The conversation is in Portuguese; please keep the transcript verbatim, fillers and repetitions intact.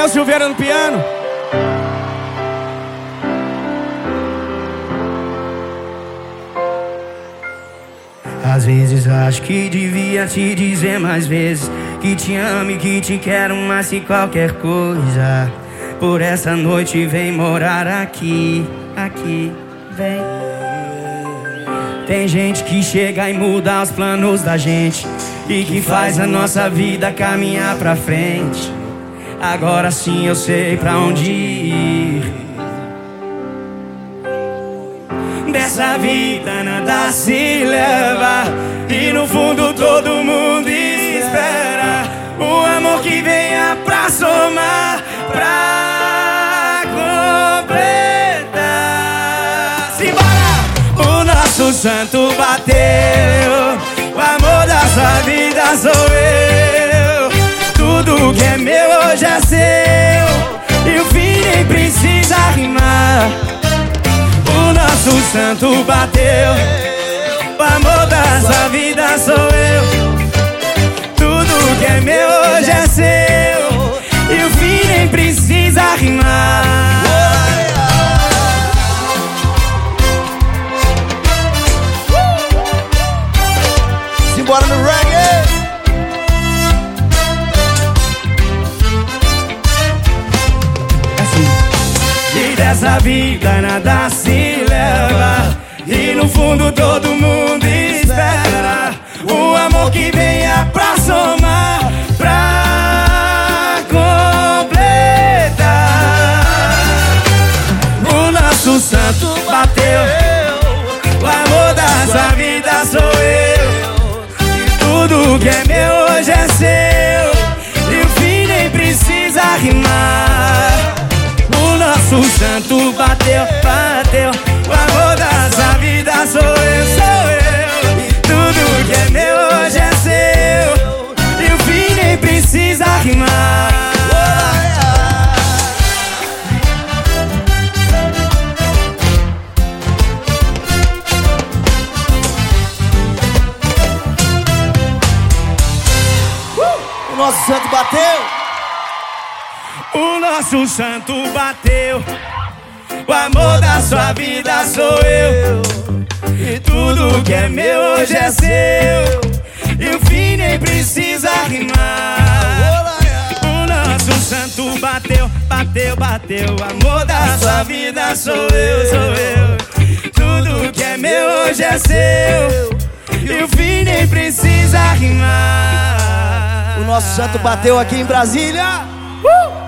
Rafael Silveira no piano. Às vezes acho que devia te dizer mais vezes que te amo e que te quero mais que qualquer coisa. Por essa noite vem morar aqui, aqui, vem. Tem gente que chega e muda os planos da gente e que faz a nossa vida caminhar pra frente. Agora sim eu sei pra onde ir. Dessa vida nada se leva e no fundo todo mundo espera um amor que venha pra somar, pra completar. Simbora! O nosso santo bateu, o amor da sua vida sou eu. Tudo que é meu hoje é seu e o fim nem precisa rimar. O nosso santo bateu, o amor da sua vida sou eu. Tudo que é meu hoje é seu e o fim nem precisa rimar. Simbora no reggae. E dessa vida nada se leva e no fundo todo mundo espera um amor que venha pra somar, pra completar. O nosso santo bateu, o amor da sua vida sou eu. E tudo que é meu hoje é seu e o fim nem precisa rimar. O nosso santo bateu, bateu, o amor da sua vida sou eu, sou eu. Tudo que é meu hoje é seu e o fim nem precisa rimar. O nosso santo bateu. O nosso santo bateu, o amor da sua vida sou eu. E tudo que é meu hoje é seu e o fim nem precisa rimar. O nosso santo bateu, bateu, bateu, o amor da sua vida sou eu, sou eu. Tudo que é meu hoje é seu e o fim nem precisa rimar. O nosso santo bateu aqui em Brasília. Uh!